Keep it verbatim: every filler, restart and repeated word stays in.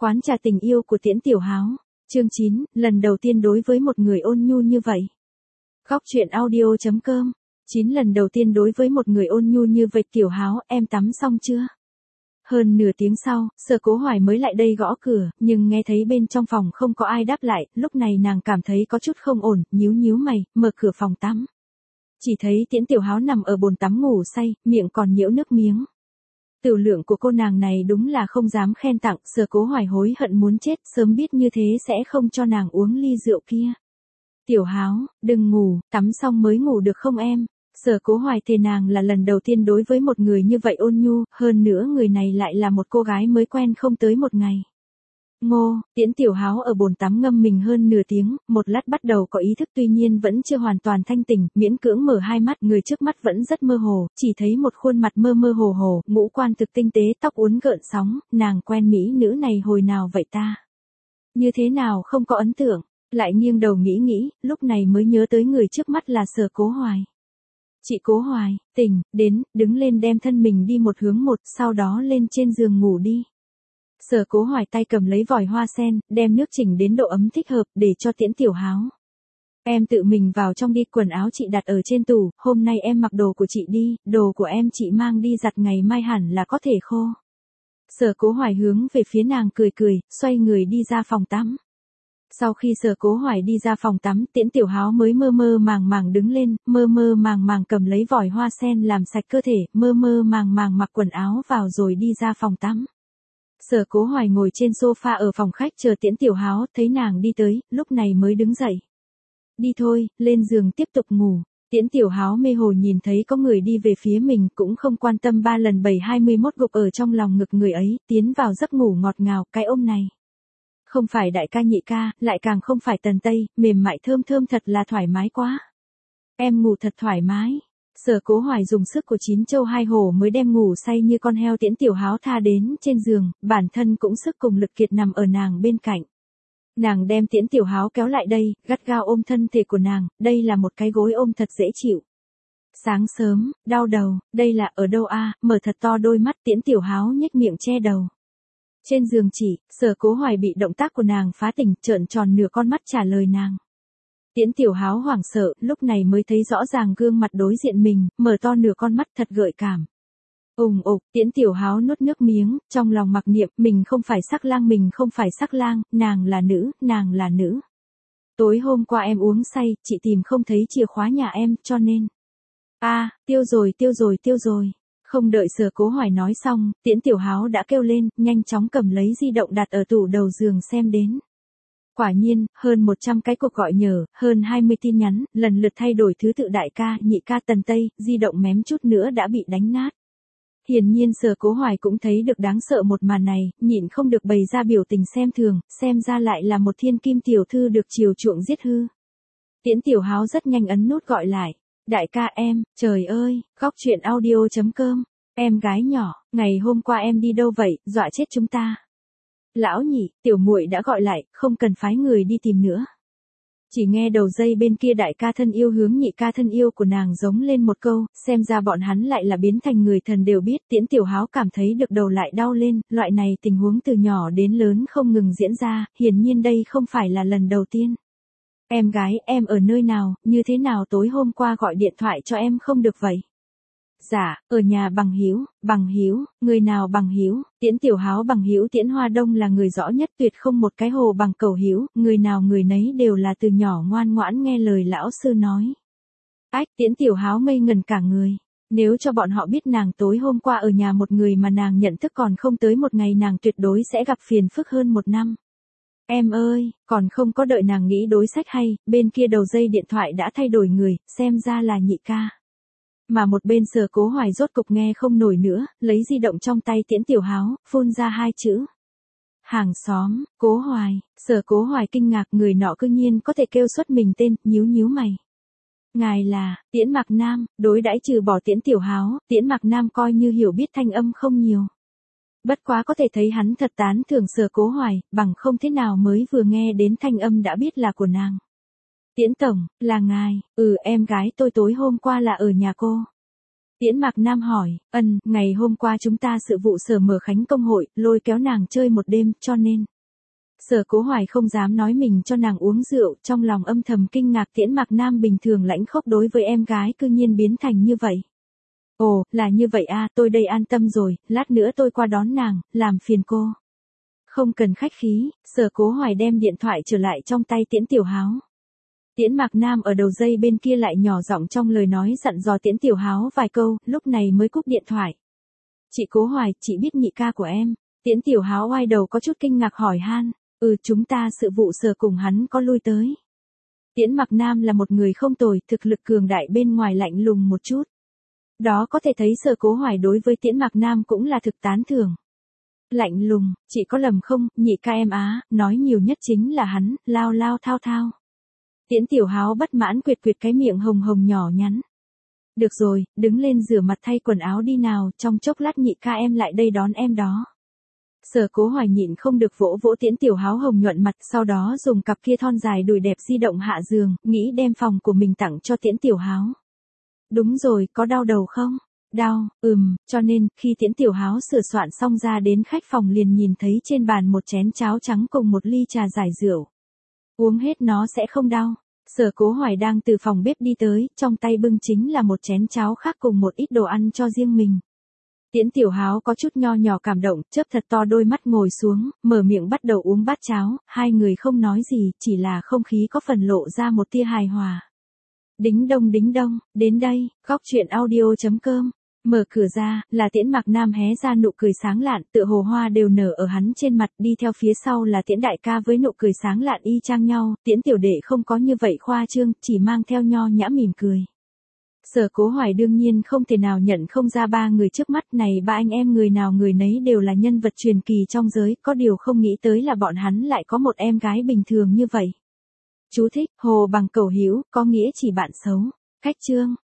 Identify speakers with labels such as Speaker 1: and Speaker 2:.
Speaker 1: Quán trà tình yêu của Tiễn Tiểu Háo, chương chín, lần đầu tiên đối với một người ôn nhu như vậy. Góc truyện audio chấm com, chín lần đầu tiên đối với một người ôn nhu như vậy. Tiểu Háo, em tắm xong chưa? Hơn nửa tiếng sau, Sở Cố Hoài mới lại đây gõ cửa, nhưng nghe thấy bên trong phòng không có ai đáp lại, lúc này nàng cảm thấy có chút không ổn, nhíu nhíu mày, mở cửa phòng tắm. Chỉ thấy Tiễn Tiểu Háo nằm ở bồn tắm ngủ say, miệng còn nhiễu nước miếng. Tiểu lượng của cô nàng này đúng là không dám khen tặng, Sở Cố Hoài hối hận muốn chết, sớm biết như thế sẽ không cho nàng uống ly rượu kia. Tiểu Háo, đừng ngủ, tắm xong mới ngủ được không em? Sở Cố Hoài thề nàng là lần đầu tiên đối với một người như vậy ôn nhu, hơn nữa người này lại là một cô gái mới quen không tới một ngày. Ngô, Tiễn Tiểu Háo ở bồn tắm ngâm mình hơn nửa tiếng, một lát bắt đầu có ý thức tuy nhiên vẫn chưa hoàn toàn thanh tỉnh, miễn cưỡng mở hai mắt, người trước mắt vẫn rất mơ hồ, chỉ thấy một khuôn mặt mơ mơ hồ hồ, ngũ quan thực tinh tế, tóc uốn gợn sóng, nàng quen mỹ nữ này hồi nào vậy ta? Như thế nào không có ấn tượng, lại nghiêng đầu nghĩ nghĩ, lúc này mới nhớ tới người trước mắt là Sở Cố Hoài. Chị Cố Hoài, tỉnh, đến, đứng lên đem thân mình đi một hướng một, sau đó lên trên giường ngủ đi. Sở Cố Hoài tay cầm lấy vòi hoa sen, đem nước chỉnh đến độ ấm thích hợp để cho Tiễn Tiểu Háo. Em tự mình vào trong đi, quần áo chị đặt ở trên tủ, hôm nay em mặc đồ của chị đi, đồ của em chị mang đi giặt ngày mai hẳn là có thể khô. Sở Cố Hoài hướng về phía nàng cười cười, xoay người đi ra phòng tắm. Sau khi Sở Cố Hoài đi ra phòng tắm, Tiễn Tiểu Háo mới mơ mơ màng màng đứng lên, mơ mơ màng màng cầm lấy vòi hoa sen làm sạch cơ thể, mơ mơ màng màng mặc quần áo vào rồi đi ra phòng tắm. Sở Cố Hoài ngồi trên sofa ở phòng khách chờ Tiễn Tiểu Háo, thấy nàng đi tới, lúc này mới đứng dậy. Đi thôi, lên giường tiếp tục ngủ. Tiễn Tiểu Háo mê hồ nhìn thấy có người đi về phía mình, cũng không quan tâm, ba lần bảy hai mươi mốt gục ở trong lòng ngực người ấy, tiến vào giấc ngủ ngọt ngào. Cái ôm này không phải đại ca nhị ca, lại càng không phải Tần Tây, mềm mại thơm thơm thật là thoải mái quá. Em ngủ thật thoải mái. Sở Cố Hoài dùng sức của chín châu hai hổ mới đem ngủ say như con heo Tiễn Tiểu Háo tha đến trên giường, bản thân cũng sức cùng lực kiệt nằm ở nàng bên cạnh. Nàng đem Tiễn Tiểu Háo kéo lại đây, gắt gao ôm thân thể của nàng, đây là một cái gối ôm thật dễ chịu. Sáng sớm, đau đầu, đây là ở đâu a? Mở thật to đôi mắt, Tiễn Tiểu Háo nhếch miệng che đầu. Trên giường chỉ, Sở Cố Hoài bị động tác của nàng phá tỉnh, trợn tròn nửa con mắt trả lời nàng. Tiễn Tiểu Háo hoảng sợ, lúc này mới thấy rõ ràng gương mặt đối diện mình, mở to nửa con mắt thật gợi cảm. Ùng ục, Tiễn Tiểu Háo nuốt nước miếng, trong lòng mặc niệm, mình không phải sắc lang, mình không phải sắc lang, nàng là nữ, nàng là nữ. Tối hôm qua em uống say, chị tìm không thấy chìa khóa nhà em, cho nên. A, à, tiêu rồi, tiêu rồi, tiêu rồi. Không đợi Sở Cố Hoài nói xong, Tiễn Tiểu Háo đã kêu lên, nhanh chóng cầm lấy di động đặt ở tủ đầu giường xem đến. Quả nhiên, hơn một trăm cái cuộc gọi nhờ, hơn hai mươi tin nhắn, lần lượt thay đổi thứ tự đại ca, nhị ca, Tần Tây, di động mém chút nữa đã bị đánh nát. Hiển nhiên Sở Cố Hoài cũng thấy được đáng sợ một màn này, nhịn không được bày ra biểu tình xem thường, xem ra lại là một thiên kim tiểu thư được chiều chuộng giết hư. Tiễn Tiểu Háo rất nhanh ấn nút gọi lại. Đại ca em, trời ơi, góc truyện audio chấm com, em gái nhỏ, ngày hôm qua em đi đâu vậy, dọa chết chúng ta. Lão nhị, tiểu muội đã gọi lại, không cần phái người đi tìm nữa. Chỉ nghe đầu dây bên kia đại ca thân yêu hướng nhị ca thân yêu của nàng giống lên một câu, xem ra bọn hắn lại là biến thành người thần đều biết. Tiễn Tiểu Háo cảm thấy được đầu lại đau lên, loại này tình huống từ nhỏ đến lớn không ngừng diễn ra, hiển nhiên đây không phải là lần đầu tiên. Em gái, em ở nơi nào, như thế nào tối hôm qua gọi điện thoại cho em không được vậy? Dạ, ở nhà Bằng Hiếu. Bằng Hiếu, người nào Bằng Hiếu? Tiễn Tiểu Háo Bằng Hiếu Tiễn Hoa Đông là người rõ nhất, tuyệt không một cái hồ bằng cầu hiếu, người nào người nấy đều là từ nhỏ ngoan ngoãn nghe lời lão sư nói. Ách, Tiễn Tiểu Háo ngây ngần cả người. Nếu cho bọn họ biết nàng tối hôm qua ở nhà một người mà nàng nhận thức còn không tới một ngày, nàng tuyệt đối sẽ gặp phiền phức hơn một năm. Em ơi, còn không có đợi nàng nghĩ đối sách hay, bên kia đầu dây điện thoại đã thay đổi người, xem ra là nhị ca. Mà một bên Sở Cố Hoài rốt cục nghe không nổi nữa, lấy di động trong tay Tiễn Tiểu Háo, phun ra hai chữ. Hàng xóm, Cố Hoài. Sở Cố Hoài kinh ngạc, người nọ cư nhiên có thể kêu xuất mình tên, nhíu nhíu mày. Ngài là, Tiễn Mạc Nam, đối đãi trừ bỏ Tiễn Tiểu Háo, Tiễn Mạc Nam coi như hiểu biết thanh âm không nhiều. Bất quá có thể thấy hắn thật tán thưởng Sở Cố Hoài, bằng không thế nào mới vừa nghe đến thanh âm đã biết là của nàng. Tiễn tổng, là ngài, ừ em gái tôi tối hôm qua là ở nhà cô. Tiễn Mạc Nam hỏi, ân, ngày hôm qua chúng ta sự vụ sở mở khánh công hội, lôi kéo nàng chơi một đêm, cho nên. Sở Cố Hoài không dám nói mình cho nàng uống rượu, trong lòng âm thầm kinh ngạc Tiễn Mạc Nam bình thường lãnh khốc đối với em gái cư nhiên biến thành như vậy. Ồ, là như vậy à, tôi đây an tâm rồi, lát nữa tôi qua đón nàng, làm phiền cô. Không cần khách khí, Sở Cố Hoài đem điện thoại trở lại trong tay Tiễn Tiểu Háo. Tiễn Mạc Nam ở đầu dây bên kia lại nhỏ giọng trong lời nói dặn dò Tiễn Tiểu Háo vài câu, lúc này mới cúp điện thoại. Chị Cố Hoài, chị biết nhị ca của em. Tiễn Tiểu Háo oai đầu có chút kinh ngạc hỏi han, ừ chúng ta sự vụ sở cùng hắn có lui tới. Tiễn Mạc Nam là một người không tồi, thực lực cường đại bên ngoài lạnh lùng một chút. Đó có thể thấy Sở Cố Hoài đối với Tiễn Mạc Nam cũng là thực tán thưởng. Lạnh lùng, chị có lầm không, nhị ca em á, nói nhiều nhất chính là hắn, lao lao thao thao. Tiễn Tiểu Háo bất mãn quyệt quyệt cái miệng hồng hồng nhỏ nhắn. Được rồi, đứng lên rửa mặt thay quần áo đi nào, trong chốc lát nhị ca em lại đây đón em đó. Sở Cố Hoài nhịn không được vỗ vỗ Tiễn Tiểu Háo hồng nhuận mặt, sau đó dùng cặp kia thon dài đùi đẹp di động hạ giường, nghĩ đem phòng của mình tặng cho Tiễn Tiểu Háo. Đúng rồi, có đau đầu không? Đau, ừm, cho nên, khi Tiễn Tiểu Háo sửa soạn xong ra đến khách phòng liền nhìn thấy trên bàn một chén cháo trắng cùng một ly trà giải rượu. Uống hết nó sẽ không đau. Sở Cố Hoài đang từ phòng bếp đi tới, trong tay bưng chính là một chén cháo khác cùng một ít đồ ăn cho riêng mình. Tiễn Tiểu Háo có chút nho nhỏ cảm động, chớp thật to đôi mắt ngồi xuống, mở miệng bắt đầu uống bát cháo, hai người không nói gì, chỉ là không khí có phần lộ ra một tia hài hòa. Đính đông đính đông, đến đây, góc truyện audio chấm com. Mở cửa ra, là Tiễn Mạc Nam hé ra nụ cười sáng lạn, tựa hồ hoa đều nở ở hắn trên mặt, đi theo phía sau là Tiễn đại ca với nụ cười sáng lạn y chang nhau, Tiễn tiểu đệ không có như vậy khoa trương, chỉ mang theo nho nhã mỉm cười. Sở Cố Hoài đương nhiên không thể nào nhận không ra ba người trước mắt này, ba anh em người nào người nấy đều là nhân vật truyền kỳ trong giới, có điều không nghĩ tới là bọn hắn lại có một em gái bình thường như vậy. Chú thích, hồ bằng cẩu hữu, có nghĩa chỉ bạn xấu. Cách chương